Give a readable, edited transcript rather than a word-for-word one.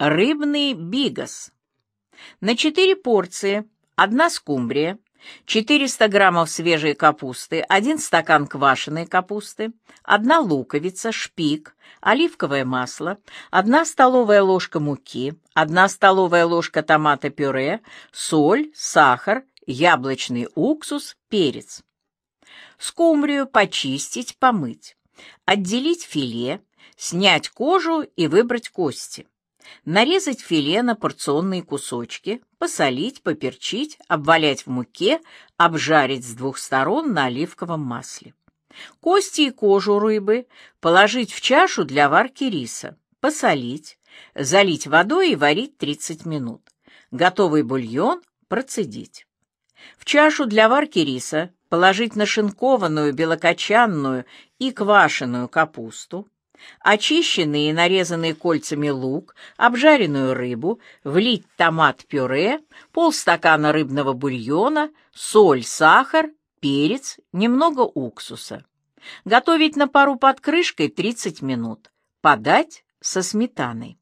Рыбный бигос. На 4 порции: 1 скумбрия, 400 граммов свежей капусты, 1 стакан квашеной капусты, 1 луковица, шпик, оливковое масло, 1 столовая ложка муки, 1 столовая ложка томата-пюре, соль, сахар, яблочный уксус, перец. Скумбрию почистить, помыть. Отделить филе, снять кожу и выбрать кости. Нарезать филе на порционные кусочки, посолить, поперчить, обвалять в муке, обжарить с 2 сторон на оливковом масле. Кости и кожу рыбы положить в чашу для варки риса, посолить, залить водой и варить 30 минут. Готовый бульон процедить. В чашу для варки риса положить нашинкованную, белокочанную и квашеную капусту, очищенный и нарезанный кольцами лук, обжаренную рыбу, влить томат-пюре, полстакана рыбного бульона, соль, сахар, перец, немного уксуса. Готовить на пару под крышкой 30 минут. Подать со сметаной.